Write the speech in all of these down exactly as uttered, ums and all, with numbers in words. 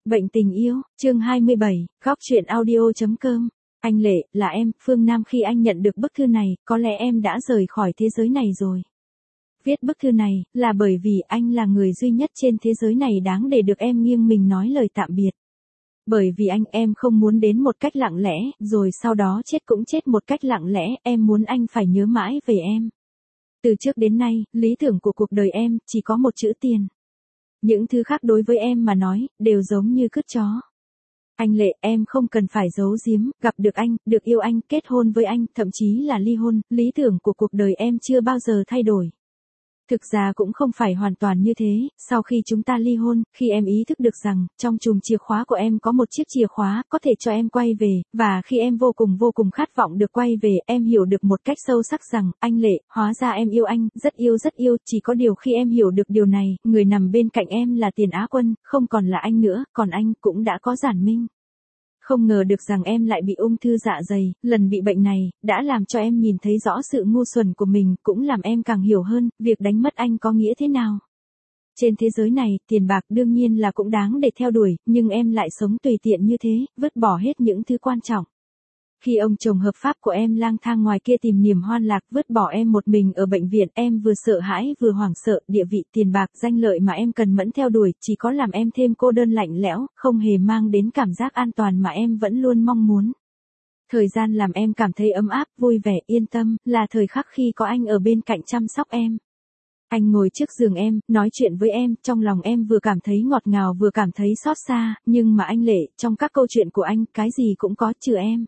Bệnh tình yêu, chương hai mươi bảy, góc truyện audio.com. Anh Lệ, là em, Phương Nam. Khi anh nhận được bức thư này, có lẽ em đã rời khỏi thế giới này rồi. Viết bức thư này, là bởi vì anh là người duy nhất trên thế giới này đáng để được em nghiêng mình nói lời tạm biệt. Bởi vì anh, em không muốn đến một cách lặng lẽ, rồi sau đó chết cũng chết một cách lặng lẽ, em muốn anh phải nhớ mãi về em. Từ trước đến nay, lý tưởng của cuộc đời em, chỉ có một chữ tiền. Những thứ khác đối với em mà nói, đều giống như cứt chó. Anh Lệ, em không cần phải giấu giếm, gặp được anh, được yêu anh, kết hôn với anh, thậm chí là ly hôn, lý tưởng của cuộc đời em chưa bao giờ thay đổi. Thực ra cũng không phải hoàn toàn như thế, sau khi chúng ta ly hôn, khi em ý thức được rằng, trong chùm chìa khóa của em có một chiếc chìa khóa, có thể cho em quay về, và khi em vô cùng vô cùng khát vọng được quay về, em hiểu được một cách sâu sắc rằng, anh Lệ, hóa ra em yêu anh, rất yêu rất yêu, chỉ có điều khi em hiểu được điều này, người nằm bên cạnh em là Tiền Á Quân, không còn là anh nữa, còn anh cũng đã có Giản Minh. Không ngờ được rằng em lại bị ung thư dạ dày, lần bị bệnh này, đã làm cho em nhìn thấy rõ sự ngu xuẩn của mình, cũng làm em càng hiểu hơn, việc đánh mất anh có nghĩa thế nào. Trên thế giới này, tiền bạc đương nhiên là cũng đáng để theo đuổi, nhưng em lại sống tùy tiện như thế, vứt bỏ hết những thứ quan trọng. Khi ông chồng hợp pháp của em lang thang ngoài kia tìm niềm hoan lạc, vứt bỏ em một mình ở bệnh viện, em vừa sợ hãi vừa hoảng sợ, địa vị, tiền bạc, danh lợi mà em cần mẫn theo đuổi, chỉ có làm em thêm cô đơn lạnh lẽo, không hề mang đến cảm giác an toàn mà em vẫn luôn mong muốn. Thời gian làm em cảm thấy ấm áp, vui vẻ, yên tâm, là thời khắc khi có anh ở bên cạnh chăm sóc em. Anh ngồi trước giường em, nói chuyện với em, trong lòng em vừa cảm thấy ngọt ngào vừa cảm thấy xót xa, nhưng mà anh Lệ, trong các câu chuyện của anh, cái gì cũng có, trừ em.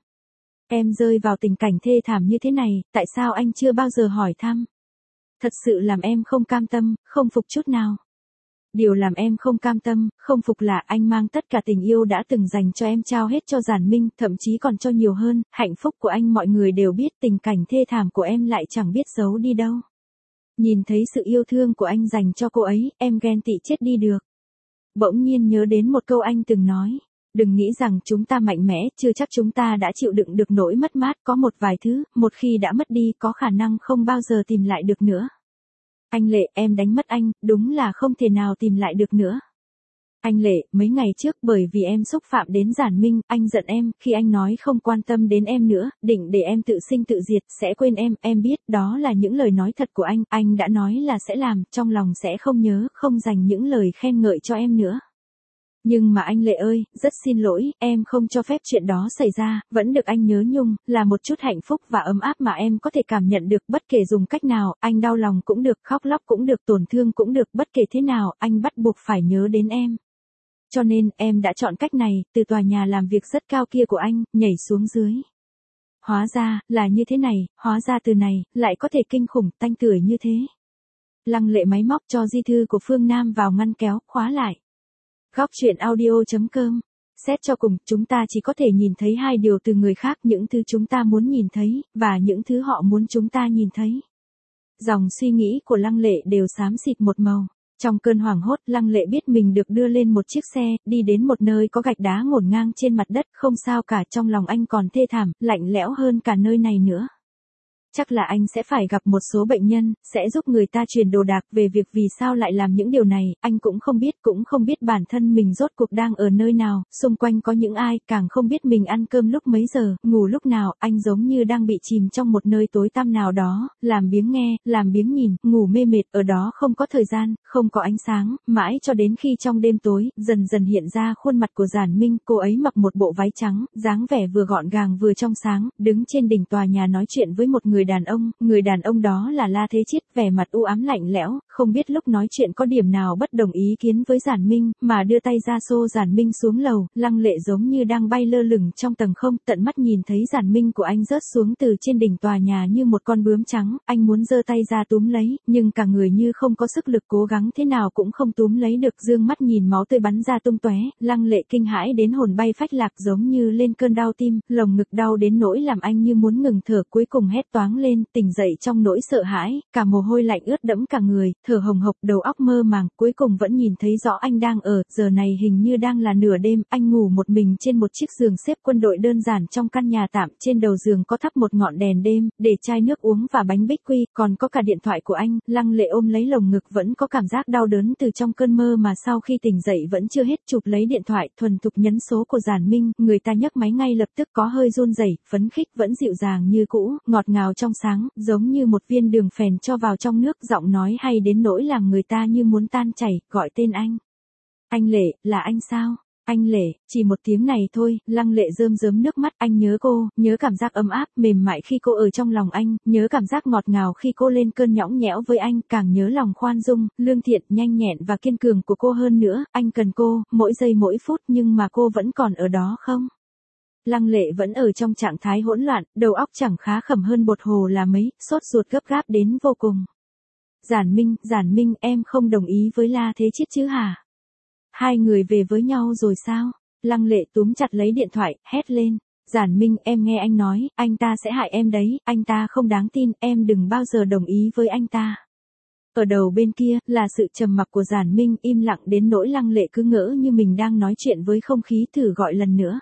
Em rơi vào tình cảnh thê thảm như thế này, tại sao anh chưa bao giờ hỏi thăm? Thật sự làm em không cam tâm, không phục chút nào. Điều làm em không cam tâm, không phục là anh mang tất cả tình yêu đã từng dành cho em trao hết cho Giản Minh, thậm chí còn cho nhiều hơn, hạnh phúc của anh mọi người đều biết, tình cảnh thê thảm của em lại chẳng biết giấu đi đâu. Nhìn thấy sự yêu thương của anh dành cho cô ấy, em ghen tị chết đi được. Bỗng nhiên nhớ đến một câu anh từng nói. Đừng nghĩ rằng chúng ta mạnh mẽ, chưa chắc chúng ta đã chịu đựng được nỗi mất mát, có một vài thứ, một khi đã mất đi, có khả năng không bao giờ tìm lại được nữa. Anh Lệ, em đánh mất anh, đúng là không thể nào tìm lại được nữa. Anh Lệ, mấy ngày trước bởi vì em xúc phạm đến Giản Minh, anh giận em, khi anh nói không quan tâm đến em nữa, định để em tự sinh tự diệt, sẽ quên em, em biết, đó là những lời nói thật của anh, anh đã nói là sẽ làm, trong lòng sẽ không nhớ, không dành những lời khen ngợi cho em nữa. Nhưng mà anh Lệ ơi, rất xin lỗi, em không cho phép chuyện đó xảy ra, vẫn được anh nhớ nhung, là một chút hạnh phúc và ấm áp mà em có thể cảm nhận được, bất kể dùng cách nào, anh đau lòng cũng được, khóc lóc cũng được, tổn thương cũng được, bất kể thế nào, anh bắt buộc phải nhớ đến em. Cho nên, em đã chọn cách này, từ tòa nhà làm việc rất cao kia của anh, nhảy xuống dưới. Hóa ra, là như thế này, hóa ra từ này, lại có thể kinh khủng, tanh tưởi như thế. Lăng Lệ máy móc cho di thư của Phương Nam vào ngăn kéo, khóa lại. Góc truyện audio.com. Xét cho cùng, chúng ta chỉ có thể nhìn thấy hai điều từ người khác, những thứ chúng ta muốn nhìn thấy, và những thứ họ muốn chúng ta nhìn thấy. Dòng suy nghĩ của Lăng Lệ đều xám xịt một màu. Trong cơn hoảng hốt, Lăng Lệ biết mình được đưa lên một chiếc xe, đi đến một nơi có gạch đá ngổn ngang trên mặt đất, không sao cả, trong lòng anh còn thê thảm, lạnh lẽo hơn cả nơi này nữa. Chắc là anh sẽ phải gặp một số bệnh nhân, sẽ giúp người ta truyền đồ đạc về việc vì sao lại làm những điều này, anh cũng không biết, cũng không biết bản thân mình rốt cuộc đang ở nơi nào, xung quanh có những ai, càng không biết mình ăn cơm lúc mấy giờ, ngủ lúc nào, anh giống như đang bị chìm trong một nơi tối tăm nào đó, làm biếng nghe, làm biếng nhìn, ngủ mê mệt, ở đó không có thời gian, không có ánh sáng, mãi cho đến khi trong đêm tối, dần dần hiện ra khuôn mặt của Giản Minh, cô ấy mặc một bộ váy trắng, dáng vẻ vừa gọn gàng vừa trong sáng, đứng trên đỉnh tòa nhà nói chuyện với một người Người đàn ông, người đàn ông đó là La Thế Chiết, vẻ mặt u ám lạnh lẽo, không biết lúc nói chuyện có điểm nào bất đồng ý kiến với Giản Minh, mà đưa tay ra xô Giản Minh xuống lầu, Lăng Lệ giống như đang bay lơ lửng trong tầng không, tận mắt nhìn thấy Giản Minh của anh rớt xuống từ trên đỉnh tòa nhà như một con bướm trắng, anh muốn giơ tay ra túm lấy, nhưng cả người như không có sức lực, cố gắng thế nào cũng không túm lấy được, dương mắt nhìn máu tươi bắn ra tung tóe, Lăng Lệ kinh hãi đến hồn bay phách lạc, giống như lên cơn đau tim, lồng ngực đau đến nỗi làm anh như muốn ngừng thở, cuối cùng hét toáng choáng lên, tỉnh dậy trong nỗi sợ hãi, cả mồ hôi lạnh ướt đẫm cả người, thở hồng hộc, đầu óc mơ màng, cuối cùng vẫn nhìn thấy rõ anh đang ở, giờ này hình như đang là nửa đêm, anh ngủ một mình trên một chiếc giường xếp quân đội đơn giản trong căn nhà tạm, trên đầu giường có thắp một ngọn đèn đêm, để chai nước uống và bánh bích quy, còn có cả điện thoại của anh. Lăng Lệ ôm lấy lồng ngực, vẫn có cảm giác đau đớn từ trong cơn mơ mà sau khi tỉnh dậy vẫn chưa hết, chụp lấy điện thoại, thuần thục nhấn số của Giản Minh, người ta nhấc máy ngay lập tức, có hơi run rẩy, phấn khích vẫn dịu dàng như cũ, ngọt ngào trong sáng, giống như một viên đường phèn cho vào trong nước, giọng nói hay đến nỗi làm người ta như muốn tan chảy, gọi tên anh. Anh Lệ, là anh sao? Anh Lệ, chỉ một tiếng này thôi, Lăng Lệ rơm rớm nước mắt, anh nhớ cô, nhớ cảm giác ấm áp, mềm mại khi cô ở trong lòng anh, nhớ cảm giác ngọt ngào khi cô lên cơn nhõng nhẽo với anh, càng nhớ lòng khoan dung, lương thiện, nhanh nhẹn và kiên cường của cô hơn nữa, anh cần cô, mỗi giây mỗi phút, nhưng mà cô vẫn còn ở đó không? Lăng Lệ vẫn ở trong trạng thái hỗn loạn, đầu óc chẳng khá khẩm hơn bột hồ là mấy, sốt ruột gấp gáp đến vô cùng. Giản Minh, Giản Minh, em không đồng ý với La Thế Chiết chứ hả? Hai người về với nhau rồi sao? Lăng Lệ túm chặt lấy điện thoại, hét lên. Giản Minh, em nghe anh nói, anh ta sẽ hại em đấy, anh ta không đáng tin, em đừng bao giờ đồng ý với anh ta. Ở đầu bên kia, là sự trầm mặc của Giản Minh, im lặng đến nỗi Lăng Lệ cứ ngỡ như mình đang nói chuyện với không khí, thử gọi lần nữa.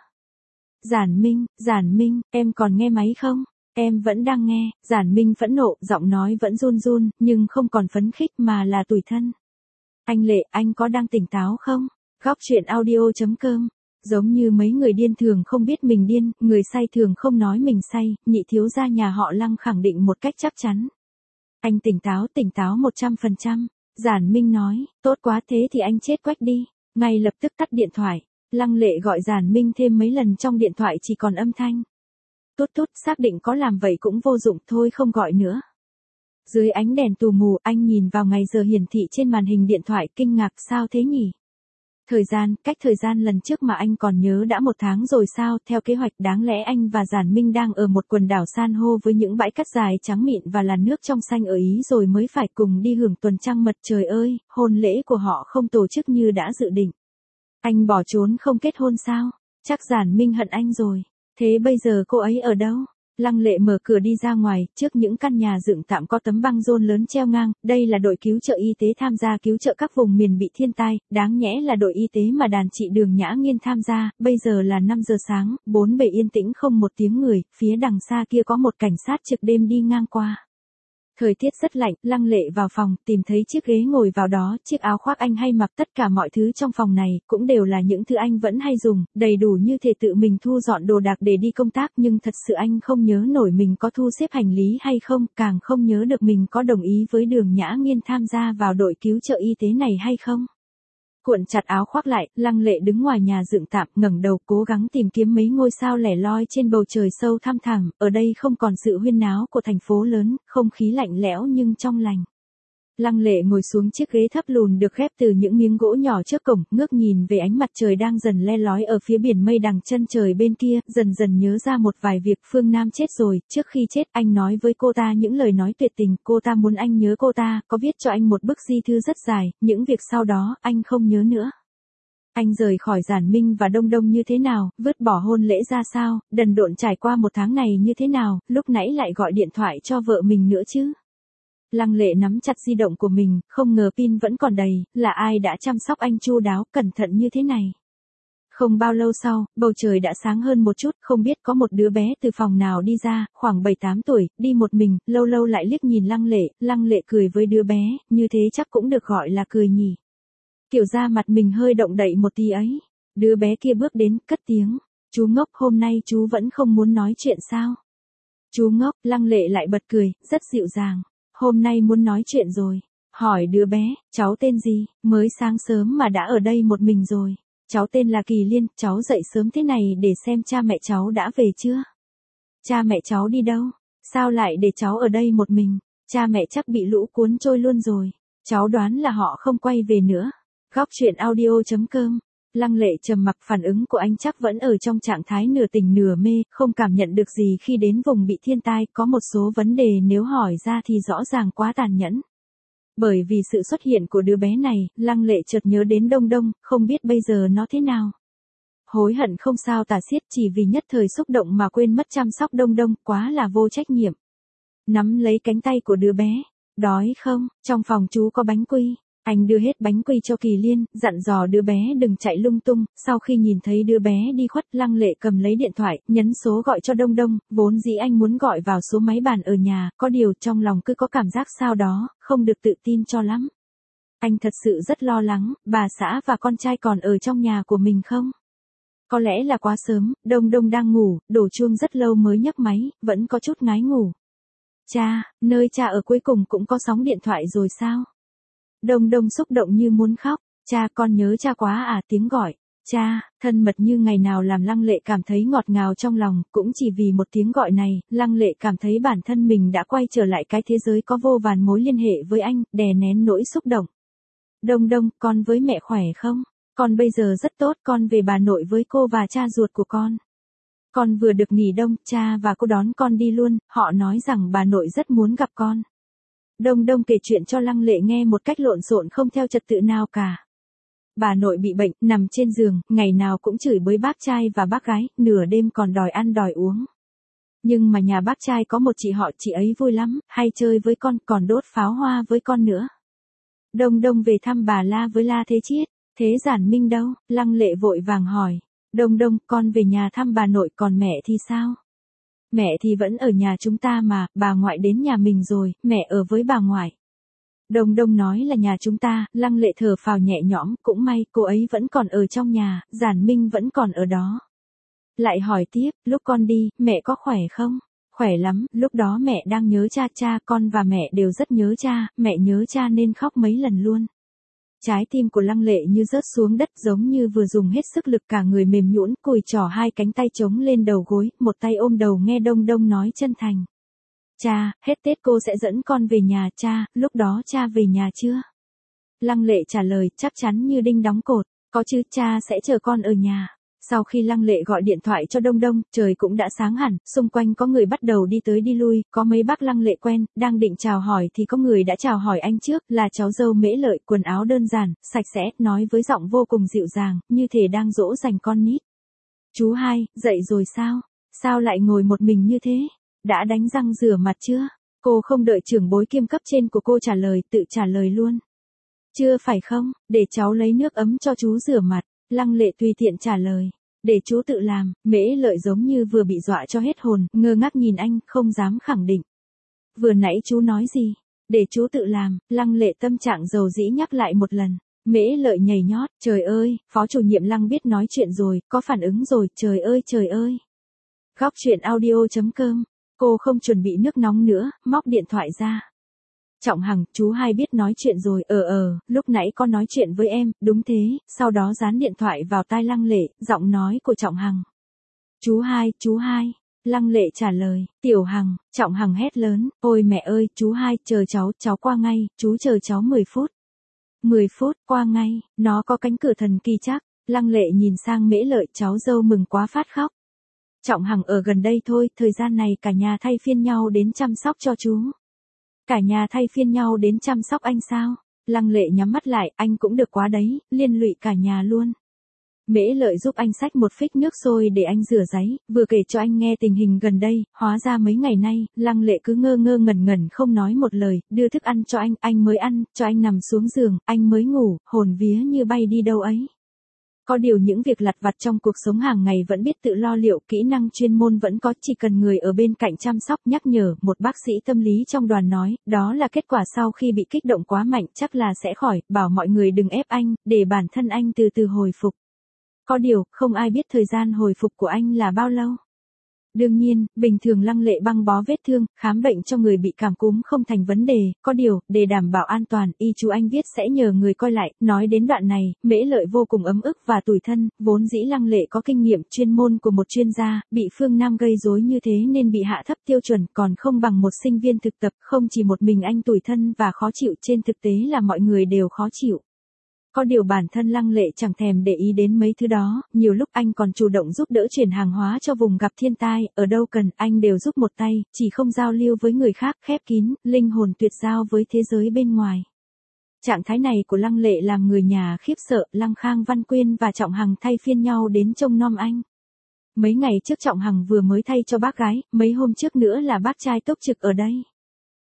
Giản Minh, Giản Minh, em còn nghe máy không? Em vẫn đang nghe. Giản Minh phẫn nộ, giọng nói vẫn run run, nhưng không còn phấn khích mà là tủi thân. Anh Lệ, anh có đang tỉnh táo không? Góc truyện audio chấm com. Giống như mấy người điên thường không biết mình điên, người say thường không nói mình say, nhị thiếu gia nhà họ Lăng khẳng định một cách chắc chắn. Anh tỉnh táo, tỉnh táo một trăm phần trăm. Giản Minh nói, tốt quá, thế thì anh chết quách đi. Ngay lập tức tắt điện thoại. Lăng Lệ gọi Giản Minh thêm mấy lần, trong điện thoại chỉ còn âm thanh. Tút tút, xác định có làm vậy cũng vô dụng, thôi không gọi nữa. Dưới ánh đèn tù mù, anh nhìn vào ngày giờ hiển thị trên màn hình điện thoại, kinh ngạc, sao thế nhỉ? Thời gian, cách thời gian lần trước mà anh còn nhớ đã một tháng rồi sao? Theo kế hoạch, đáng lẽ anh và Giản Minh đang ở một quần đảo san hô với những bãi cát dài trắng mịn và làn nước trong xanh ở Ý rồi mới phải cùng đi hưởng tuần trăng mật. Trời ơi, hôn lễ của họ không tổ chức như đã dự định. Anh bỏ trốn không kết hôn sao? Chắc Giản Minh hận anh rồi. Thế bây giờ cô ấy ở đâu? Lăng Lệ mở cửa đi ra ngoài, trước những căn nhà dựng tạm có tấm băng rôn lớn treo ngang, đây là đội cứu trợ y tế tham gia cứu trợ các vùng miền bị thiên tai, đáng nhẽ là đội y tế mà đàn chị Đường Nhã Nghiên tham gia, bây giờ là năm giờ sáng, bốn bề yên tĩnh không một tiếng người, phía đằng xa kia có một cảnh sát trực đêm đi ngang qua. Thời tiết rất lạnh, Lăng Lệ vào phòng, tìm thấy chiếc ghế ngồi vào đó, chiếc áo khoác anh hay mặc, tất cả mọi thứ trong phòng này, cũng đều là những thứ anh vẫn hay dùng, đầy đủ như thể tự mình thu dọn đồ đạc để đi công tác, nhưng thật sự anh không nhớ nổi mình có thu xếp hành lý hay không, càng không nhớ được mình có đồng ý với Đường Nhã Nghiên tham gia vào đội cứu trợ y tế này hay không. Cuộn chặt áo khoác lại, Lăng Lệ đứng ngoài nhà dựng tạm, ngẩng đầu cố gắng tìm kiếm mấy ngôi sao lẻ loi trên bầu trời sâu thăm thẳm, ở đây không còn sự huyên náo của thành phố lớn, không khí lạnh lẽo nhưng trong lành. Lăng Lệ ngồi xuống chiếc ghế thấp lùn được ghép từ những miếng gỗ nhỏ trước cổng, ngước nhìn về ánh mặt trời đang dần le lói ở phía biển mây đằng chân trời bên kia, dần dần nhớ ra một vài việc. Phương Nam chết rồi, trước khi chết anh nói với cô ta những lời nói tuyệt tình, cô ta muốn anh nhớ cô ta, có viết cho anh một bức di thư rất dài, những việc sau đó, anh không nhớ nữa. Anh rời khỏi Giản Minh và Đông Đông như thế nào, vứt bỏ hôn lễ ra sao, đần độn trải qua một tháng này như thế nào, lúc nãy lại gọi điện thoại cho vợ mình nữa chứ. Lăng Lệ nắm chặt di động của mình, không ngờ pin vẫn còn đầy, là ai đã chăm sóc anh chu đáo, cẩn thận như thế này. Không bao lâu sau, bầu trời đã sáng hơn một chút, không biết có một đứa bé từ phòng nào đi ra, khoảng bảy tám tuổi, đi một mình, lâu lâu lại liếc nhìn Lăng Lệ, Lăng Lệ cười với đứa bé, như thế chắc cũng được gọi là cười nhỉ. Kiểu da mặt mình hơi động đậy một tí ấy. Đứa bé kia bước đến, cất tiếng, chú ngốc, hôm nay chú vẫn không muốn nói chuyện sao? Chú ngốc, Lăng Lệ lại bật cười, rất dịu dàng. Hôm nay muốn nói chuyện rồi. Hỏi đứa bé, cháu tên gì, mới sáng sớm mà đã ở đây một mình rồi. Cháu tên là Kỳ Liên, cháu dậy sớm thế này để xem cha mẹ cháu đã về chưa? Cha mẹ cháu đi đâu? Sao lại để cháu ở đây một mình? Cha mẹ chắc bị lũ cuốn trôi luôn rồi. Cháu đoán là họ không quay về nữa. Góc truyện audio chấm com. Lăng Lệ trầm mặc, phản ứng của anh chắc vẫn ở trong trạng thái nửa tỉnh nửa mê, không cảm nhận được gì khi đến vùng bị thiên tai, có một số vấn đề nếu hỏi ra thì rõ ràng quá tàn nhẫn. Bởi vì sự xuất hiện của đứa bé này, Lăng Lệ chợt nhớ đến Đông Đông, không biết bây giờ nó thế nào. Hối hận không sao tả xiết, chỉ vì nhất thời xúc động mà quên mất chăm sóc Đông Đông, quá là vô trách nhiệm. nắm lấy cánh tay của đứa bé. Đói không, trong phòng chú có bánh quy. Anh đưa hết bánh quy cho Kỳ Liên, dặn dò đứa bé đừng chạy lung tung, sau khi nhìn thấy đứa bé đi khuất, Lăng Lệ cầm lấy điện thoại, nhấn số gọi cho Đông Đông, vốn dĩ anh muốn gọi vào số máy bàn ở nhà, có điều trong lòng cứ có cảm giác sao đó, không được tự tin cho lắm. Anh thật sự rất lo lắng, bà xã và con trai còn ở trong nhà của mình không? Có lẽ là quá sớm, Đông Đông đang ngủ, đổ chuông rất lâu mới nhấc máy, vẫn có chút ngái ngủ. Cha, nơi cha ở cuối cùng cũng có sóng điện thoại rồi sao? Đông Đông xúc động như muốn khóc, cha con nhớ cha quá à, tiếng gọi, cha, thân mật như ngày nào làm Lăng Lệ cảm thấy ngọt ngào trong lòng, cũng chỉ vì một tiếng gọi này, Lăng Lệ cảm thấy bản thân mình đã quay trở lại cái thế giới có vô vàn mối liên hệ với anh, đè nén nỗi xúc động. Đông Đông, con với mẹ khỏe không? Con bây giờ rất tốt, con về bà nội với cô và cha ruột của con. Con vừa được nghỉ đông, cha và cô đón con đi luôn, họ nói rằng bà nội rất muốn gặp con. Đông Đông kể chuyện cho Lăng Lệ nghe một cách lộn xộn không theo trật tự nào cả. Bà nội bị bệnh, nằm trên giường, ngày nào cũng chửi bới bác trai và bác gái, nửa đêm còn đòi ăn đòi uống. Nhưng mà nhà bác trai có một chị họ, chị ấy vui lắm, hay chơi với con, còn đốt pháo hoa với con nữa. Đông Đông về thăm bà La với La Thế Chiết. Thế Giản Minh đâu? Lăng Lệ vội vàng hỏi. Đông Đông, con về nhà thăm bà nội, còn mẹ thì sao? Mẹ thì vẫn ở nhà chúng ta mà, bà ngoại đến nhà mình rồi, mẹ ở với bà ngoại. Đông Đông nói là nhà chúng ta, Lăng Lệ thở phào nhẹ nhõm, cũng may cô ấy vẫn còn ở trong nhà, Giản Minh vẫn còn ở đó. Lại hỏi tiếp, lúc con đi, mẹ có khỏe không? Khỏe lắm, lúc đó mẹ đang nhớ cha, cha, con và mẹ đều rất nhớ cha, mẹ nhớ cha nên khóc mấy lần luôn. Trái tim của Lăng Lệ như rớt xuống đất, giống như vừa dùng hết sức lực, cả người mềm nhũn, cùi chỏ hai cánh tay chống lên đầu gối, một tay ôm đầu nghe Đông Đông nói chân thành. Cha, hết Tết cô sẽ dẫn con về nhà, cha, lúc đó cha về nhà chưa? Lăng Lệ trả lời, chắc chắn như đinh đóng cột, có chứ, cha sẽ chờ con ở nhà. Sau khi Lăng Lệ gọi điện thoại cho Đông Đông, trời cũng đã sáng hẳn, xung quanh có người bắt đầu đi tới đi lui, có mấy bác Lăng Lệ quen, đang định chào hỏi thì có người đã chào hỏi anh trước, là cháu dâu Mễ Lợi, quần áo đơn giản, sạch sẽ, nói với giọng vô cùng dịu dàng, như thể đang dỗ dành con nít. Chú hai, dậy rồi sao? Sao lại ngồi một mình như thế? Đã đánh răng rửa mặt chưa? Cô không đợi trưởng bối kiêm cấp trên của cô trả lời, tự trả lời luôn. Chưa phải không, để cháu lấy nước ấm cho chú rửa mặt. Lăng Lệ tùy tiện trả lời. Để chú tự làm. Mễ Lợi giống như vừa bị dọa cho hết hồn, ngơ ngác nhìn anh, không dám khẳng định. Vừa nãy chú nói gì? Để chú tự làm. Lăng Lệ tâm trạng dầu dĩ nhắc lại một lần. Mễ Lợi nhảy nhót, trời ơi, phó chủ nhiệm Lăng biết nói chuyện rồi, có phản ứng rồi, trời ơi trời ơi. Góc chuyện audio chấm com. Cô không chuẩn bị nước nóng nữa, móc điện thoại ra. Trọng Hằng, chú hai biết nói chuyện rồi, ờ ờ, lúc nãy có nói chuyện với em, đúng thế, sau đó dán điện thoại vào tai Lăng Lệ, giọng nói của Trọng Hằng. Chú hai, chú hai, Lăng Lệ trả lời, Tiểu Hằng, Trọng Hằng hét lớn, ôi mẹ ơi, chú hai, chờ cháu, cháu qua ngay, chú chờ cháu mười phút. mười phút, qua ngay, nó có cánh cửa thần kỳ chắc, Lăng Lệ nhìn sang Mễ Lợi, cháu dâu mừng quá phát khóc. Trọng Hằng ở gần đây thôi, thời gian này cả nhà thay phiên nhau đến chăm sóc cho chú. Cả nhà thay phiên nhau đến chăm sóc anh sao? Lăng Lệ nhắm mắt lại, anh cũng được quá đấy, liên lụy cả nhà luôn. Mễ Lợi giúp anh xách một phích nước sôi để anh rửa ráy, vừa kể cho anh nghe tình hình gần đây, hóa ra mấy ngày nay, Lăng Lệ cứ ngơ ngơ ngẩn ngẩn không nói một lời, đưa thức ăn cho anh, anh mới ăn, cho anh nằm xuống giường, anh mới ngủ, hồn vía như bay đi đâu ấy. Có điều những việc lặt vặt trong cuộc sống hàng ngày vẫn biết tự lo liệu, kỹ năng chuyên môn vẫn có, chỉ cần người ở bên cạnh chăm sóc, nhắc nhở. Một bác sĩ tâm lý trong đoàn nói, đó là kết quả sau khi bị kích động quá mạnh, chắc là sẽ khỏi, bảo mọi người đừng ép anh, để bản thân anh từ từ hồi phục. Có điều, không ai biết thời gian hồi phục của anh là bao lâu. Đương nhiên, bình thường Lăng Lệ băng bó vết thương, khám bệnh cho người bị cảm cúm không thành vấn đề, có điều, để đảm bảo an toàn, y chú anh viết sẽ nhờ người coi lại. Nói đến đoạn này, Mễ Lợi vô cùng ấm ức và tủi thân, vốn dĩ Lăng Lệ có kinh nghiệm chuyên môn của một chuyên gia, bị Phương Nam gây rối như thế nên bị hạ thấp tiêu chuẩn, còn không bằng một sinh viên thực tập, không chỉ một mình anh tủi thân và khó chịu, trên thực tế là mọi người đều khó chịu. Có điều bản thân Lăng Lệ chẳng thèm để ý đến mấy thứ đó, nhiều lúc anh còn chủ động giúp đỡ chuyển hàng hóa cho vùng gặp thiên tai, ở đâu cần, anh đều giúp một tay, chỉ không giao lưu với người khác, khép kín, linh hồn tuyệt giao với thế giới bên ngoài. Trạng thái này của Lăng Lệ làm người nhà khiếp sợ, Lăng Khang Văn Quyên và Trọng Hằng thay phiên nhau đến trông nom anh. Mấy ngày trước Trọng Hằng vừa mới thay cho bác gái, mấy hôm trước nữa là bác trai túc trực ở đây.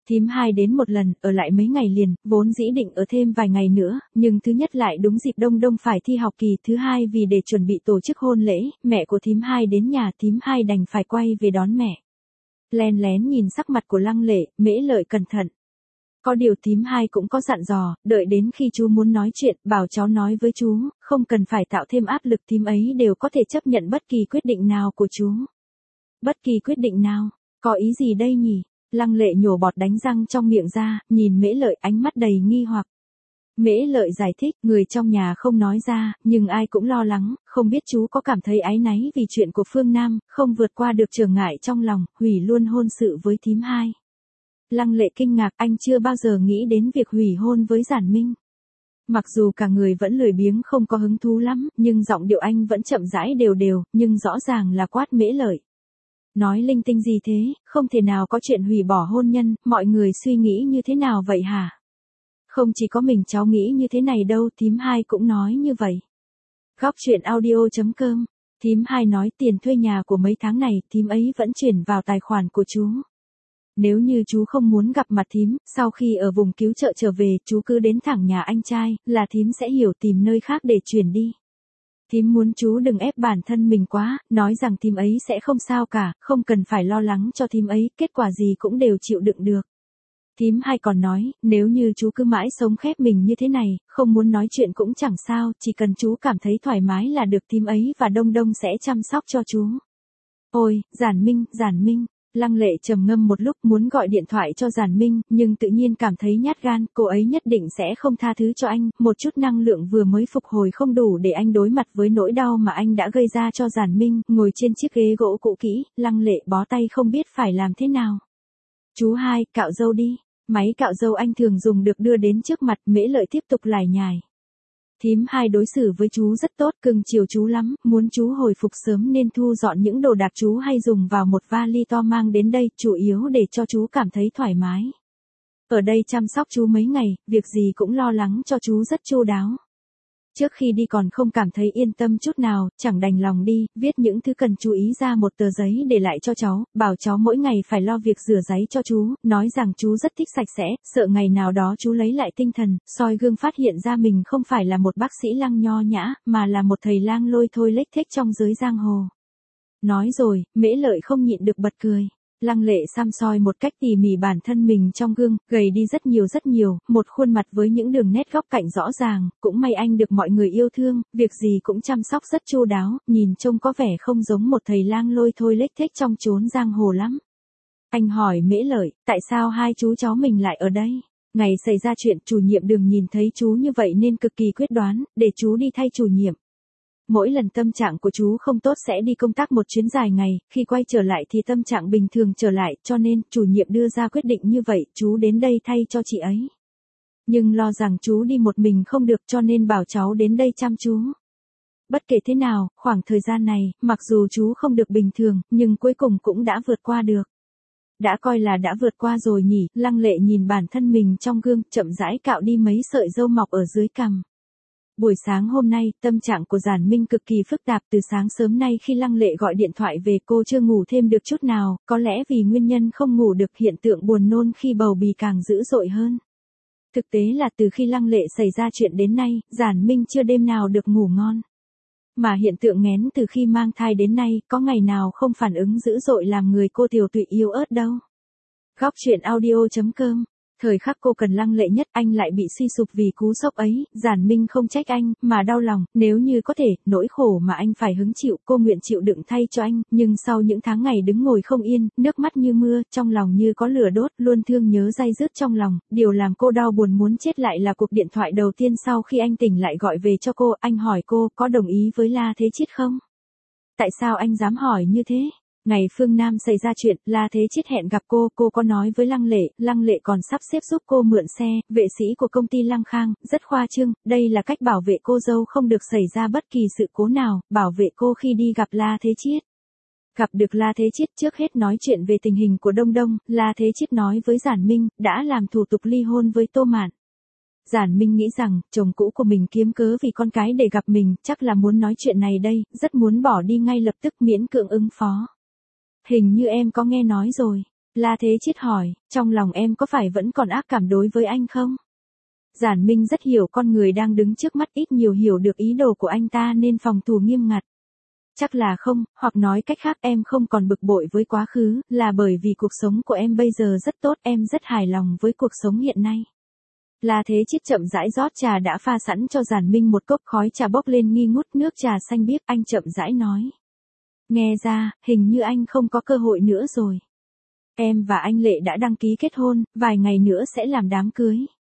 Thím hai đến một lần, ở lại mấy ngày liền, vốn dĩ định ở thêm vài ngày nữa, nhưng thứ nhất lại đúng dịp Đông Đông phải thi học kỳ, thứ hai vì để chuẩn bị tổ chức hôn lễ, mẹ của thím hai đến nhà, thím hai đành phải quay về đón mẹ. Len lén nhìn sắc mặt của Lăng Lệ, Mễ Lợi cẩn thận. Có điều thím hai cũng có dặn dò, đợi đến khi chú muốn nói chuyện, bảo cháu nói với chú, không cần phải tạo thêm áp lực, thím ấy đều có thể chấp nhận bất kỳ quyết định nào của chú. Bất kỳ quyết định nào, có ý gì đây nhỉ? Lăng Lệ nhổ bọt đánh răng trong miệng ra, nhìn Mễ Lợi ánh mắt đầy nghi hoặc. Mễ Lợi giải thích, người trong nhà không nói ra, nhưng ai cũng lo lắng, không biết chú có cảm thấy áy náy vì chuyện của Phương Nam, không vượt qua được trở ngại trong lòng, hủy luôn hôn sự với thím hai. Lăng Lệ kinh ngạc, anh chưa bao giờ nghĩ đến việc hủy hôn với Giản Minh. Mặc dù cả người vẫn lười biếng không có hứng thú lắm, nhưng giọng điệu anh vẫn chậm rãi đều đều, nhưng rõ ràng là quát Mễ Lợi. Nói linh tinh gì thế, không thể nào có chuyện hủy bỏ hôn nhân, mọi người suy nghĩ như thế nào vậy hả? Không chỉ có mình cháu nghĩ như thế này đâu, thím hai cũng nói như vậy. Góc truyện audio chấm com, thím hai nói tiền thuê nhà của mấy tháng này, thím ấy vẫn chuyển vào tài khoản của chú. Nếu như chú không muốn gặp mặt thím, sau khi ở vùng cứu trợ trở về, chú cứ đến thẳng nhà anh trai, là thím sẽ hiểu tìm nơi khác để chuyển đi. Thím muốn chú đừng ép bản thân mình quá, nói rằng thím ấy sẽ không sao cả, không cần phải lo lắng cho thím ấy, kết quả gì cũng đều chịu đựng được. Thím hai còn nói, nếu như chú cứ mãi sống khép mình như thế này, không muốn nói chuyện cũng chẳng sao, chỉ cần chú cảm thấy thoải mái là được, thím ấy và Đông Đông sẽ chăm sóc cho chú. Ôi, Giản Minh, Giản Minh. Lăng Lệ trầm ngâm một lúc muốn gọi điện thoại cho Giản Minh, nhưng tự nhiên cảm thấy nhát gan, cô ấy nhất định sẽ không tha thứ cho anh, một chút năng lượng vừa mới phục hồi không đủ để anh đối mặt với nỗi đau mà anh đã gây ra cho Giản Minh, ngồi trên chiếc ghế gỗ cũ kỹ, Lăng Lệ bó tay không biết phải làm thế nào. Chú hai, cạo râu đi, máy cạo râu anh thường dùng được đưa đến trước mặt, Mễ Lợi tiếp tục lải nhải. Thím hai đối xử với chú rất tốt, cưng chiều chú lắm, muốn chú hồi phục sớm nên thu dọn những đồ đạc chú hay dùng vào một vali to mang đến đây, chủ yếu để cho chú cảm thấy thoải mái. Ở đây chăm sóc chú mấy ngày, việc gì cũng lo lắng cho chú rất chu đáo. Trước khi đi còn không cảm thấy yên tâm chút nào, chẳng đành lòng đi, viết những thứ cần chú ý ra một tờ giấy để lại cho cháu, bảo cháu mỗi ngày phải lo việc rửa giấy cho chú, nói rằng chú rất thích sạch sẽ, sợ ngày nào đó chú lấy lại tinh thần, soi gương phát hiện ra mình không phải là một bác sĩ Lăng nho nhã, mà là một thầy lang lôi thôi lếch thếch trong giới giang hồ. Nói rồi, Mễ Lợi không nhịn được bật cười. Lăng Lệ xăm soi một cách tỉ mỉ bản thân mình trong gương, gầy đi rất nhiều rất nhiều, một khuôn mặt với những đường nét góc cạnh rõ ràng, cũng may anh được mọi người yêu thương, việc gì cũng chăm sóc rất chu đáo, nhìn trông có vẻ không giống một thầy lang lôi thôi lếch thếch trong chốn giang hồ lắm. Anh hỏi Mễ Lợi, tại sao hai chú cháu mình lại ở đây? Ngày xảy ra chuyện, chủ nhiệm Đường nhìn thấy chú như vậy nên cực kỳ quyết đoán, để chú đi thay chủ nhiệm. Mỗi lần tâm trạng của chú không tốt sẽ đi công tác một chuyến dài ngày, khi quay trở lại thì tâm trạng bình thường trở lại, cho nên, chủ nhiệm đưa ra quyết định như vậy, chú đến đây thay cho chị ấy. Nhưng lo rằng chú đi một mình không được cho nên bảo cháu đến đây chăm chú. Bất kể thế nào, khoảng thời gian này, mặc dù chú không được bình thường, nhưng cuối cùng cũng đã vượt qua được. Đã coi là đã vượt qua rồi nhỉ, Lăng Lệ nhìn bản thân mình trong gương, chậm rãi cạo đi mấy sợi râu mọc ở dưới cằm. Buổi sáng hôm nay, tâm trạng của Giản Minh cực kỳ phức tạp, từ sáng sớm nay khi Lăng Lệ gọi điện thoại về cô chưa ngủ thêm được chút nào, có lẽ vì nguyên nhân không ngủ được, hiện tượng buồn nôn khi bầu bì càng dữ dội hơn. Thực tế là từ khi Lăng Lệ xảy ra chuyện đến nay, Giản Minh chưa đêm nào được ngủ ngon. Mà hiện tượng nghén từ khi mang thai đến nay, có ngày nào không phản ứng dữ dội làm người cô tiểu tụy yếu ớt đâu. Góc truyện audio chấm com. Thời khắc cô cần Lăng Lệ nhất, anh lại bị suy sụp vì cú sốc ấy, Giản Minh không trách anh, mà đau lòng, nếu như có thể, nỗi khổ mà anh phải hứng chịu, cô nguyện chịu đựng thay cho anh, nhưng sau những tháng ngày đứng ngồi không yên, nước mắt như mưa, trong lòng như có lửa đốt, luôn thương nhớ day dứt trong lòng, điều làm cô đau buồn muốn chết lại là cuộc điện thoại đầu tiên sau khi anh tỉnh lại gọi về cho cô, anh hỏi cô, có đồng ý với La Thế Chiết không? Tại sao anh dám hỏi như thế? Ngày Phương Nam xảy ra chuyện, La Thế Chiết hẹn gặp cô, cô có nói với Lăng Lệ, Lăng Lệ còn sắp xếp giúp cô mượn xe, vệ sĩ của công ty Lăng Khang, rất khoa trương, đây là cách bảo vệ cô dâu không được xảy ra bất kỳ sự cố nào, bảo vệ cô khi đi gặp La Thế Chiết. Gặp được La Thế Chiết trước hết nói chuyện về tình hình của Đông Đông, La Thế Chiết nói với Giản Minh, đã làm thủ tục ly hôn với Tô Mạn. Giản Minh nghĩ rằng, chồng cũ của mình kiếm cớ vì con cái để gặp mình, chắc là muốn nói chuyện này đây, rất muốn bỏ đi ngay lập tức miễn cưỡng ứng phó. Hình như em có nghe nói rồi. La Thế Chiết hỏi, trong lòng em có phải vẫn còn ác cảm đối với anh không? Giản Minh rất hiểu con người đang đứng trước mắt ít nhiều hiểu được ý đồ của anh ta nên phòng thủ nghiêm ngặt. Chắc là không, hoặc nói cách khác em không còn bực bội với quá khứ, là bởi vì cuộc sống của em bây giờ rất tốt, em rất hài lòng với cuộc sống hiện nay. La Thế Chiết chậm rãi rót trà đã pha sẵn cho Giản Minh một cốc, khói trà bốc lên nghi ngút nước trà xanh biếc, anh chậm rãi nói. Nghe ra, hình như anh không có cơ hội nữa rồi. Em và anh Lệ đã đăng ký kết hôn, vài ngày nữa sẽ làm đám cưới.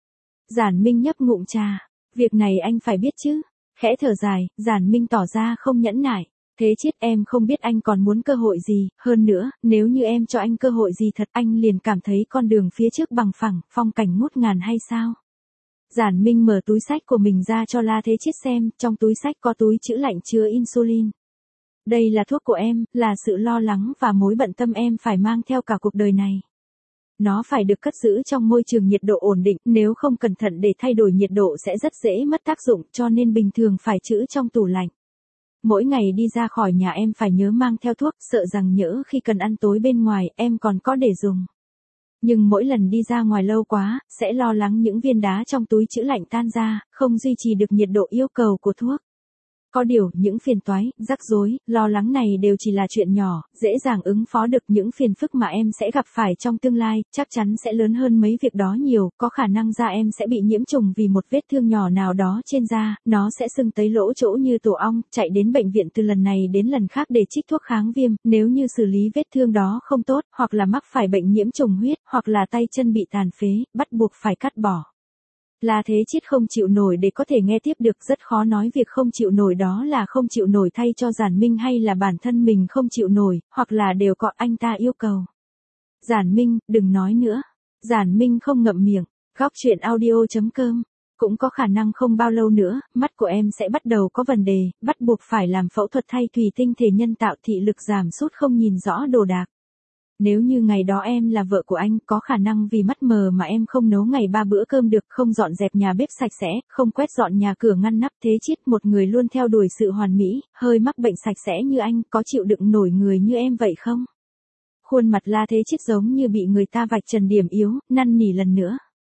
Giản Minh nhấp ngụm trà, việc này anh phải biết chứ. Khẽ thở dài, Giản Minh tỏ ra không nhẫn nại. Thế Chiết, em không biết anh còn muốn cơ hội gì, hơn nữa, nếu như em cho anh cơ hội gì thật anh liền cảm thấy con đường phía trước bằng phẳng, phong cảnh ngút ngàn hay sao? Giản Minh mở túi xách của mình ra cho La Thế Chiết xem, trong túi xách có túi trữ lạnh chứa insulin. Đây là thuốc của em, là sự lo lắng và mối bận tâm em phải mang theo cả cuộc đời này. Nó phải được cất giữ trong môi trường nhiệt độ ổn định, nếu không cẩn thận để thay đổi nhiệt độ sẽ rất dễ mất tác dụng, cho nên bình thường phải trữ trong tủ lạnh. Mỗi ngày đi ra khỏi nhà em phải nhớ mang theo thuốc, sợ rằng nhỡ khi cần ăn tối bên ngoài, em còn có để dùng. Nhưng mỗi lần đi ra ngoài lâu quá, sẽ lo lắng những viên đá trong túi trữ lạnh tan ra, không duy trì được nhiệt độ yêu cầu của thuốc. Có điều, những phiền toái, rắc rối, lo lắng này đều chỉ là chuyện nhỏ, dễ dàng ứng phó được. Những phiền phức mà em sẽ gặp phải trong tương lai, chắc chắn sẽ lớn hơn mấy việc đó nhiều, có khả năng da em sẽ bị nhiễm trùng vì một vết thương nhỏ nào đó trên da, nó sẽ sưng tấy lỗ chỗ như tổ ong, chạy đến bệnh viện từ lần này đến lần khác để trích thuốc kháng viêm, nếu như xử lý vết thương đó không tốt, hoặc là mắc phải bệnh nhiễm trùng huyết, hoặc là tay chân bị tàn phế, bắt buộc phải cắt bỏ. La Thế Chiết không chịu nổi để có thể nghe tiếp được, rất khó nói việc không chịu nổi đó là không chịu nổi thay cho Giản Minh hay là bản thân mình không chịu nổi, hoặc là đều có anh ta yêu cầu. Giản Minh, đừng nói nữa. Giản Minh không ngậm miệng, góc truyện audio chấm com. Cũng có khả năng không bao lâu nữa, mắt của em sẽ bắt đầu có vấn đề, bắt buộc phải làm phẫu thuật thay thủy tinh thể nhân tạo, thị lực giảm sút không nhìn rõ đồ đạc. Nếu như ngày đó em là vợ của anh, có khả năng vì mắt mờ mà em không nấu ngày ba bữa cơm được, không dọn dẹp nhà bếp sạch sẽ, không quét dọn nhà cửa ngăn nắp. Thế Chiết, một người luôn theo đuổi sự hoàn mỹ, hơi mắc bệnh sạch sẽ như anh, có chịu đựng nổi người như em vậy không? Khuôn mặt La Thế Chiết giống như bị người ta vạch trần điểm yếu, năn nỉ lần nữa.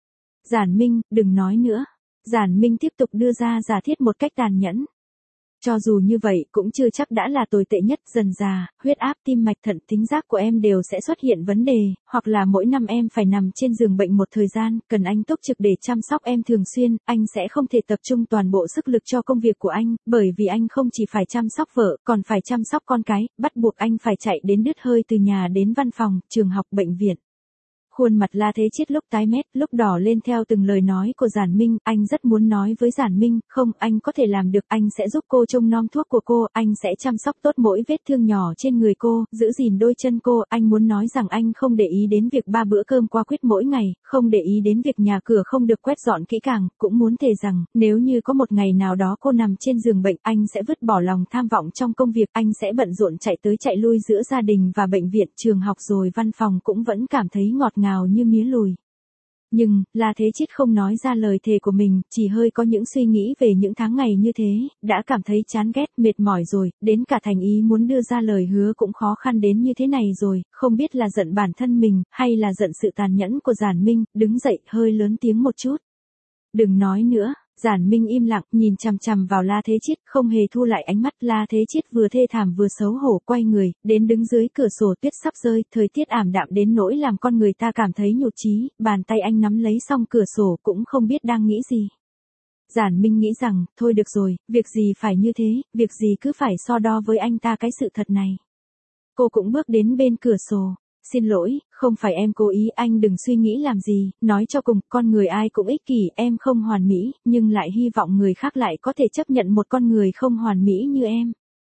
Giản Minh, đừng nói nữa. Giản Minh tiếp tục đưa ra giả thiết một cách tàn nhẫn. Cho dù như vậy cũng chưa chắc đã là tồi tệ nhất, dần dà, huyết áp, tim mạch, thận, tính giác của em đều sẽ xuất hiện vấn đề, hoặc là mỗi năm em phải nằm trên giường bệnh một thời gian, cần anh túc trực để chăm sóc em thường xuyên, anh sẽ không thể tập trung toàn bộ sức lực cho công việc của anh, bởi vì anh không chỉ phải chăm sóc vợ, còn phải chăm sóc con cái, bắt buộc anh phải chạy đến đứt hơi từ nhà đến văn phòng, trường học, bệnh viện. Khuôn mặt La Thế Chiết lúc tái mét, lúc đỏ lên theo từng lời nói của Giản Minh, anh rất muốn nói với Giản Minh, không, anh có thể làm được, anh sẽ giúp cô trông nom thuốc của cô, anh sẽ chăm sóc tốt mỗi vết thương nhỏ trên người cô, giữ gìn đôi chân cô, anh muốn nói rằng anh không để ý đến việc ba bữa cơm qua quyết mỗi ngày, không để ý đến việc nhà cửa không được quét dọn kỹ càng, cũng muốn thề rằng, nếu như có một ngày nào đó cô nằm trên giường bệnh, anh sẽ vứt bỏ lòng tham vọng trong công việc, anh sẽ bận rộn chạy tới chạy lui giữa gia đình và bệnh viện, trường học rồi văn phòng cũng vẫn cảm thấy ngọt ngào như mía lùi. Nhưng, La Thế Chiết không nói ra lời thề của mình, chỉ hơi có những suy nghĩ về những tháng ngày như thế, đã cảm thấy chán ghét, mệt mỏi rồi, đến cả thành ý muốn đưa ra lời hứa cũng khó khăn đến như thế này rồi, không biết là giận bản thân mình, hay là giận sự tàn nhẫn của Giản Minh, đứng dậy, hơi lớn tiếng một chút. Đừng nói nữa. Giản Minh im lặng, nhìn chằm chằm vào La Thế Chiết, không hề thu lại ánh mắt. La Thế Chiết vừa thê thảm vừa xấu hổ, quay người, đến đứng dưới cửa sổ, tuyết sắp rơi, thời tiết ảm đạm đến nỗi làm con người ta cảm thấy nhụt chí, bàn tay anh nắm lấy song cửa sổ cũng không biết đang nghĩ gì. Giản Minh nghĩ rằng, thôi được rồi, việc gì phải như thế, việc gì cứ phải so đo với anh ta cái sự thật này. Cô cũng bước đến bên cửa sổ. Xin lỗi, không phải em cố ý, anh đừng suy nghĩ làm gì, nói cho cùng, con người ai cũng ích kỷ, em không hoàn mỹ, nhưng lại hy vọng người khác lại có thể chấp nhận một con người không hoàn mỹ như em.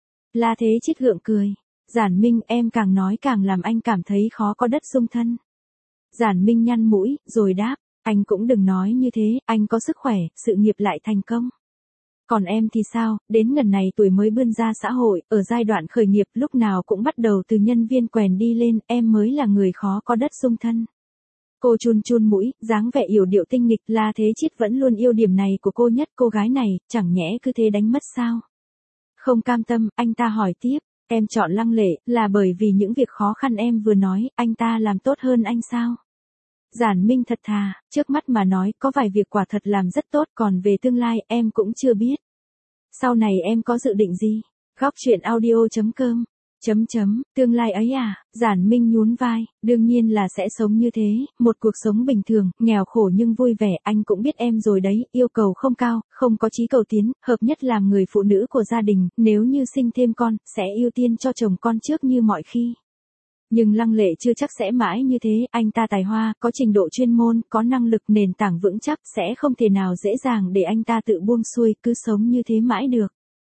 La Thế Chiết gượng cười. Giản Minh, em càng nói càng làm anh cảm thấy khó có đất xung thân. Giản Minh nhăn mũi, rồi đáp, anh cũng đừng nói như thế, anh có sức khỏe, sự nghiệp lại thành công. Còn em thì sao, đến ngần này tuổi mới bươn ra xã hội, ở giai đoạn khởi nghiệp lúc nào cũng bắt đầu từ nhân viên quèn đi lên, em mới là người khó có đất xung thân. Cô chun chun mũi, dáng vẻ yểu điệu tinh nghịch. La Thế Chiết vẫn luôn yêu điểm này của cô nhất, cô gái này, chẳng nhẽ cứ thế đánh mất sao? Không cam tâm, anh ta hỏi tiếp, Em chọn Lăng Lệ, là bởi vì những việc khó khăn em vừa nói, anh ta làm tốt hơn anh sao? Giản Minh thật thà, trước mắt mà nói, có vài việc quả thật làm rất tốt, còn về tương lai, em cũng chưa biết. Sau này em có dự định gì? Góc chuyện audio chấm com Chấm chấm, tương lai ấy à, Giản Minh nhún vai, đương nhiên là sẽ sống như thế, một cuộc sống bình thường, nghèo khổ nhưng vui vẻ, anh cũng biết em rồi đấy, yêu cầu không cao, không có chí cầu tiến, hợp nhất làm người phụ nữ của gia đình, nếu như sinh thêm con, sẽ ưu tiên cho chồng con trước như mọi khi. Nhưng Lăng Lệ chưa chắc sẽ mãi như thế, anh ta tài hoa, có trình độ chuyên môn, có năng lực nền tảng vững chắc, sẽ không thể nào dễ dàng để anh ta tự buông xuôi, cứ sống như thế mãi được.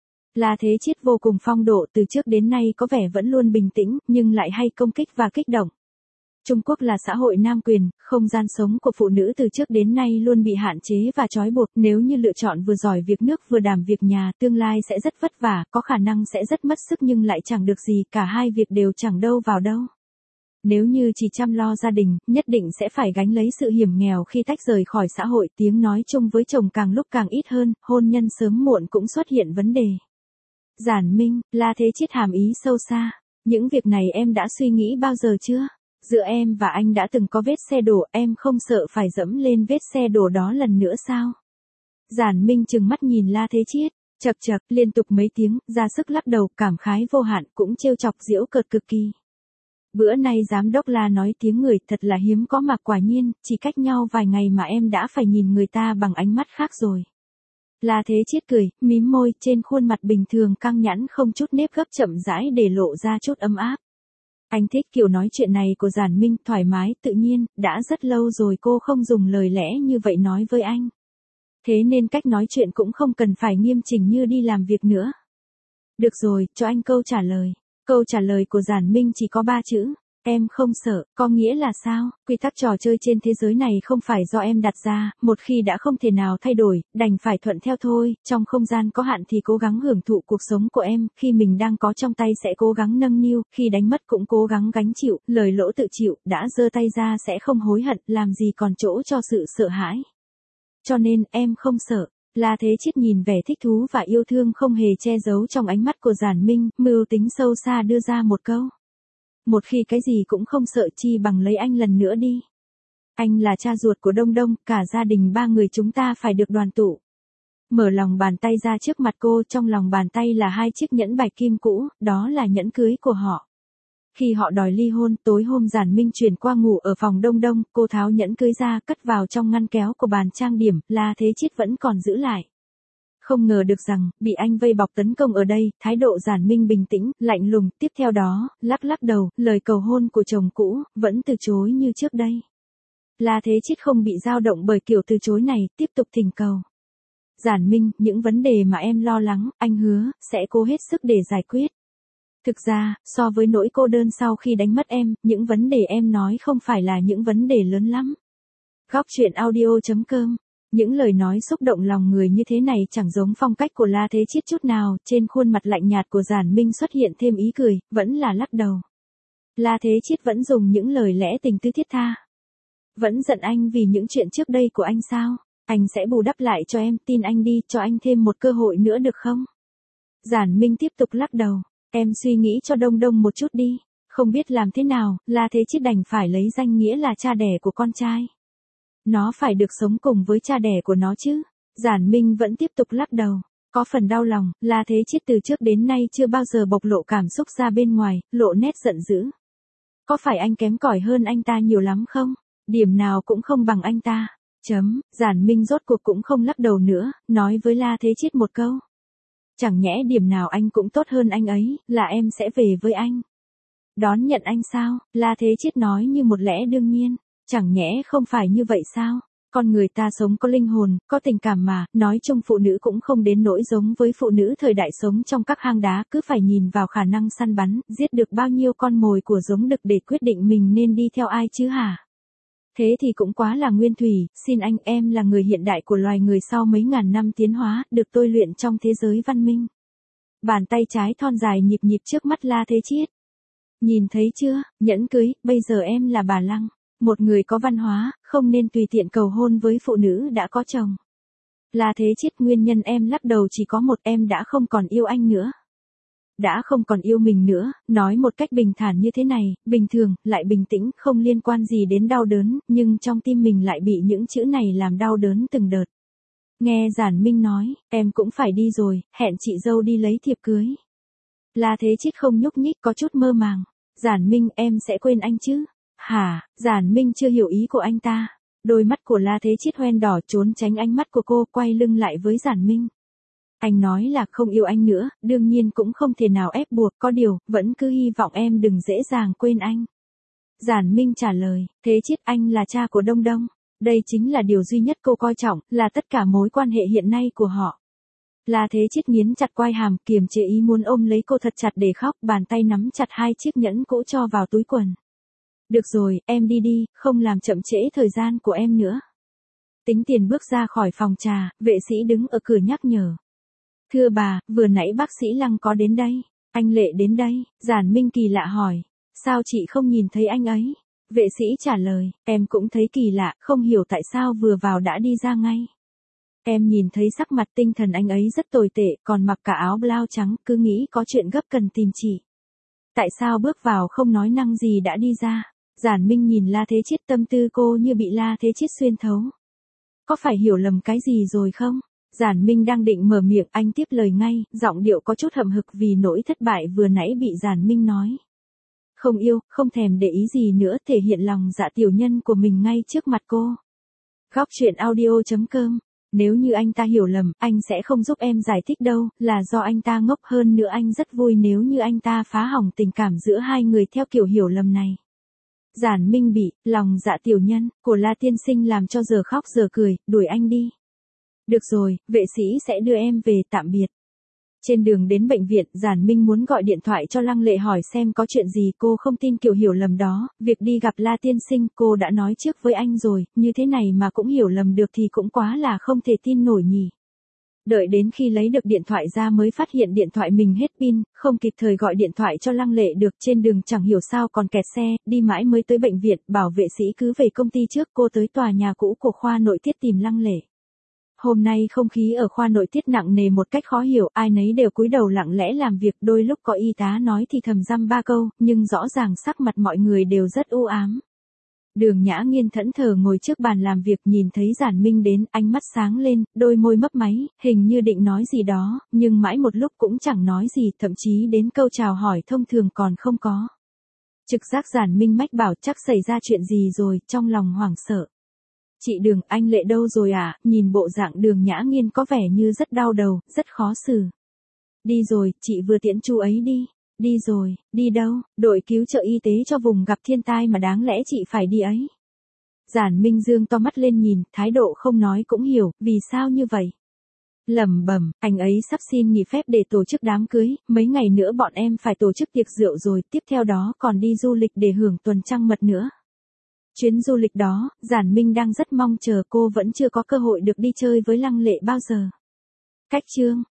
La Thế Chiết vô cùng phong độ, từ trước đến nay có vẻ vẫn luôn bình tĩnh, nhưng lại hay công kích và kích động. Trung Quốc là xã hội nam quyền, không gian sống của phụ nữ từ trước đến nay luôn bị hạn chế và trói buộc, nếu như lựa chọn vừa giỏi việc nước vừa đảm việc nhà, tương lai sẽ rất vất vả, có khả năng sẽ rất mất sức nhưng lại chẳng được gì, cả hai việc đều chẳng đâu vào đâu. Nếu như chỉ chăm lo gia đình, nhất định sẽ phải gánh lấy sự hiểm nghèo khi tách rời khỏi xã hội, tiếng nói chung với chồng càng lúc càng ít hơn, hôn nhân sớm muộn cũng xuất hiện vấn đề. Giản Minh, La Thế Chiết hàm ý sâu xa. Những việc này em đã suy nghĩ bao giờ chưa? Giữa em và anh đã từng có vết xe đổ, em không sợ phải dẫm lên vết xe đổ đó lần nữa sao? Giản Minh trừng mắt nhìn La Thế Chiết, chậc chậc, liên tục mấy tiếng, ra sức lắc đầu, cảm khái vô hạn, cũng trêu chọc giễu cợt cực kỳ. Bữa nay giám đốc La nói tiếng người thật là hiếm có mà quả nhiên, chỉ cách nhau vài ngày mà em đã phải nhìn người ta bằng ánh mắt khác rồi. La Thế Chiết cười, mím môi, trên khuôn mặt bình thường căng nhẵn không chút nếp gấp chậm rãi để lộ ra chút ấm áp. Anh thích kiểu nói chuyện này của Giản Minh, thoải mái, tự nhiên, đã rất lâu rồi cô không dùng lời lẽ như vậy nói với anh. Thế nên cách nói chuyện cũng không cần phải nghiêm chỉnh như đi làm việc nữa. Được rồi, cho anh câu trả lời. Câu trả lời của Giản Minh chỉ có ba chữ. Em không sợ, có nghĩa là sao? Quy tắc trò chơi trên thế giới này không phải do em đặt ra, một khi đã không thể nào thay đổi, đành phải thuận theo thôi, trong không gian có hạn thì cố gắng hưởng thụ cuộc sống của em, khi mình đang có trong tay sẽ cố gắng nâng niu, khi đánh mất cũng cố gắng gánh chịu, lời lỗ tự chịu, đã giơ tay ra sẽ không hối hận, làm gì còn chỗ cho sự sợ hãi. Cho nên, em không sợ. La Thế Chiết nhìn vẻ thích thú và yêu thương không hề che giấu trong ánh mắt của Giản Minh, mưu tính sâu xa đưa ra một câu. Một khi cái gì cũng không sợ chi bằng lấy anh lần nữa đi. Anh là cha ruột của Đông Đông, cả gia đình ba người chúng ta phải được đoàn tụ. Mở lòng bàn tay ra trước mặt cô, trong lòng bàn tay là hai chiếc nhẫn bạch kim cũ, đó là nhẫn cưới của họ. Khi họ đòi ly hôn, tối hôm Giản Minh chuyển qua ngủ ở phòng Đông Đông, cô tháo nhẫn cưới ra, cất vào trong ngăn kéo của bàn trang điểm, La Thế Chiết vẫn còn giữ lại. Không ngờ được rằng, bị anh vây bọc tấn công ở đây, thái độ Giản Minh bình tĩnh, lạnh lùng, tiếp theo đó, lắc lắc đầu, lời cầu hôn của chồng cũ, vẫn từ chối như trước đây. La Thế Chiết không bị dao động bởi kiểu từ chối này, tiếp tục thỉnh cầu. Giản Minh, những vấn đề mà em lo lắng, anh hứa, sẽ cố hết sức để giải quyết. Thực ra, so với nỗi cô đơn sau khi đánh mất em, những vấn đề em nói không phải là những vấn đề lớn lắm. Góc chuyện audio chấm com Những lời nói xúc động lòng người như thế này chẳng giống phong cách của La Thế Chiết chút nào, trên khuôn mặt lạnh nhạt của Giản Minh xuất hiện thêm ý cười, vẫn là lắc đầu. La Thế Chiết vẫn dùng những lời lẽ tình tứ thiết tha. Vẫn giận anh vì những chuyện trước đây của anh sao? Anh sẽ bù đắp lại cho em, tin anh đi, cho anh thêm một cơ hội nữa được không? Giản Minh tiếp tục lắc đầu. Em suy nghĩ cho Đông Đông một chút đi. Không biết làm thế nào, La Thế Chiết đành phải lấy danh nghĩa là cha đẻ của con trai. Nó phải được sống cùng với cha đẻ của nó chứ. Giản Minh vẫn tiếp tục lắc đầu. Có phần đau lòng, La Thế Chiết từ trước đến nay chưa bao giờ bộc lộ cảm xúc ra bên ngoài, lộ nét giận dữ. Có phải anh kém cỏi hơn anh ta nhiều lắm không? Điểm nào cũng không bằng anh ta. Chấm, Giản Minh rốt cuộc cũng không lắc đầu nữa, nói với La Thế Chiết một câu. Chẳng nhẽ điểm nào anh cũng tốt hơn anh ấy, là em sẽ về với anh. Đón nhận anh sao? La Thế Chiết nói như một lẽ đương nhiên. Chẳng nhẽ không phải như vậy sao? Con người ta sống có linh hồn, có tình cảm mà, nói chung phụ nữ cũng không đến nỗi giống với phụ nữ thời đại sống trong các hang đá, cứ phải nhìn vào khả năng săn bắn, giết được bao nhiêu con mồi của giống đực để quyết định mình nên đi theo ai chứ hả? Thế thì cũng quá là nguyên thủy, xin anh, em là người hiện đại của loài người sau mấy ngàn năm tiến hóa, được tôi luyện trong thế giới văn minh. Bàn tay trái thon dài nhịp nhịp trước mắt La Thế Chiết. Nhìn thấy chưa, nhẫn cưới, bây giờ em là bà Lăng. Một người có văn hóa, không nên tùy tiện cầu hôn với phụ nữ đã có chồng. La Thế Chiết, nguyên nhân em lắc đầu chỉ có một, em đã không còn yêu anh nữa. đã không còn yêu mình nữa, nói một cách bình thản như thế này, bình thường, lại bình tĩnh, không liên quan gì đến đau đớn, nhưng trong tim mình lại bị những chữ này làm đau đớn từng đợt. Nghe Giản Minh nói, em cũng phải đi rồi, hẹn chị dâu đi lấy thiệp cưới. La Thế Chiết không nhúc nhích, có chút mơ màng. Giản Minh, em sẽ quên anh chứ? Hả? Giản Minh chưa hiểu ý của anh ta. Đôi mắt của La Thế Chiết hoen đỏ, trốn tránh ánh mắt của cô, quay lưng lại với Giản Minh. Anh nói là không yêu anh nữa, đương nhiên cũng không thể nào ép buộc, có điều, vẫn cứ hy vọng em đừng dễ dàng quên anh. Giản Minh trả lời, Thế Chiết, anh là cha của Đông Đông. Đây chính là điều duy nhất cô coi trọng, là tất cả mối quan hệ hiện nay của họ. La Thế Chiết nghiến chặt quai hàm, kiềm chế ý muốn ôm lấy cô thật chặt để khóc, bàn tay nắm chặt hai chiếc nhẫn cũ cho vào túi quần. Được rồi, em đi đi, không làm chậm trễ thời gian của em nữa. Tính Tiền bước ra khỏi phòng trà, vệ sĩ đứng ở cửa nhắc nhở. Thưa bà, vừa nãy bác sĩ Lăng có đến đây. Anh Lệ đến đây. Giản Minh kỳ lạ hỏi. Sao chị không nhìn thấy anh ấy? Vệ sĩ trả lời, em cũng thấy kỳ lạ, không hiểu tại sao vừa vào đã đi ra ngay. Em nhìn thấy sắc mặt tinh thần anh ấy rất tồi tệ, còn mặc cả áo blau trắng, cứ nghĩ có chuyện gấp cần tìm chị. Tại sao bước vào không nói năng gì đã đi ra? Giản Minh nhìn La Thế Chiết, tâm tư cô như bị La Thế Chiết xuyên thấu. Có phải hiểu lầm cái gì rồi không? Giản Minh đang định mở miệng, anh tiếp lời ngay, giọng điệu có chút hậm hực vì nỗi thất bại vừa nãy bị Giản Minh nói. Không yêu, không thèm để ý gì nữa, thể hiện lòng dạ tiểu nhân của mình ngay trước mặt cô. Góc truyện audio chấm com. Nếu như anh ta hiểu lầm, anh sẽ không giúp em giải thích đâu, là do anh ta ngốc, hơn nữa anh rất vui nếu như anh ta phá hỏng tình cảm giữa hai người theo kiểu hiểu lầm này. Giản Minh bị, lòng dạ tiểu nhân, của La tiên sinh làm cho giờ khóc giờ cười, đuổi anh đi. Được rồi, vệ sĩ sẽ đưa em về, tạm biệt. Trên đường đến bệnh viện, Giản Minh muốn gọi điện thoại cho Lăng Lệ hỏi xem có chuyện gì, cô không tin kiểu hiểu lầm đó, việc đi gặp La tiên sinh cô đã nói trước với anh rồi, như thế này mà cũng hiểu lầm được thì cũng quá là không thể tin nổi nhỉ. Đợi đến khi lấy được điện thoại ra mới phát hiện điện thoại mình hết pin, không kịp thời gọi điện thoại cho Lăng Lệ được, trên đường chẳng hiểu sao còn kẹt xe, đi mãi mới tới bệnh viện, bảo vệ sĩ cứ về công ty trước, cô tới tòa nhà cũ của khoa nội tiết tìm Lăng Lệ. Hôm nay không khí ở khoa nội tiết nặng nề một cách khó hiểu, ai nấy đều cúi đầu lặng lẽ làm việc, đôi lúc có y tá nói thì thầm dăm ba câu, nhưng rõ ràng sắc mặt mọi người đều rất u ám. Đường Nhã Nghiên thẫn thờ ngồi trước bàn làm việc, nhìn thấy Giản Minh đến, ánh mắt sáng lên, đôi môi mấp máy, hình như định nói gì đó, nhưng mãi một lúc cũng chẳng nói gì, thậm chí đến câu chào hỏi thông thường còn không có. Trực giác Giản Minh mách bảo chắc xảy ra chuyện gì rồi, trong lòng hoảng sợ. Chị Đường, anh Lệ đâu rồi à? Nhìn bộ dạng Đường Nhã Nghiên có vẻ như rất đau đầu, rất khó xử. Đi rồi, chị vừa tiễn chú ấy đi. Đi rồi, đi đâu? Đội cứu trợ y tế cho vùng gặp thiên tai mà đáng lẽ chị phải đi ấy. Giản Minh dương to mắt lên nhìn, thái độ không nói cũng hiểu, vì sao như vậy? Lẩm bẩm, anh ấy sắp xin nghỉ phép để tổ chức đám cưới, mấy ngày nữa bọn em phải tổ chức tiệc rượu rồi, tiếp theo đó còn đi du lịch để hưởng tuần trăng mật nữa. Chuyến du lịch đó, Giản Minh đang rất mong chờ, cô vẫn chưa có cơ hội được đi chơi với Lăng Lệ bao giờ. Cách chương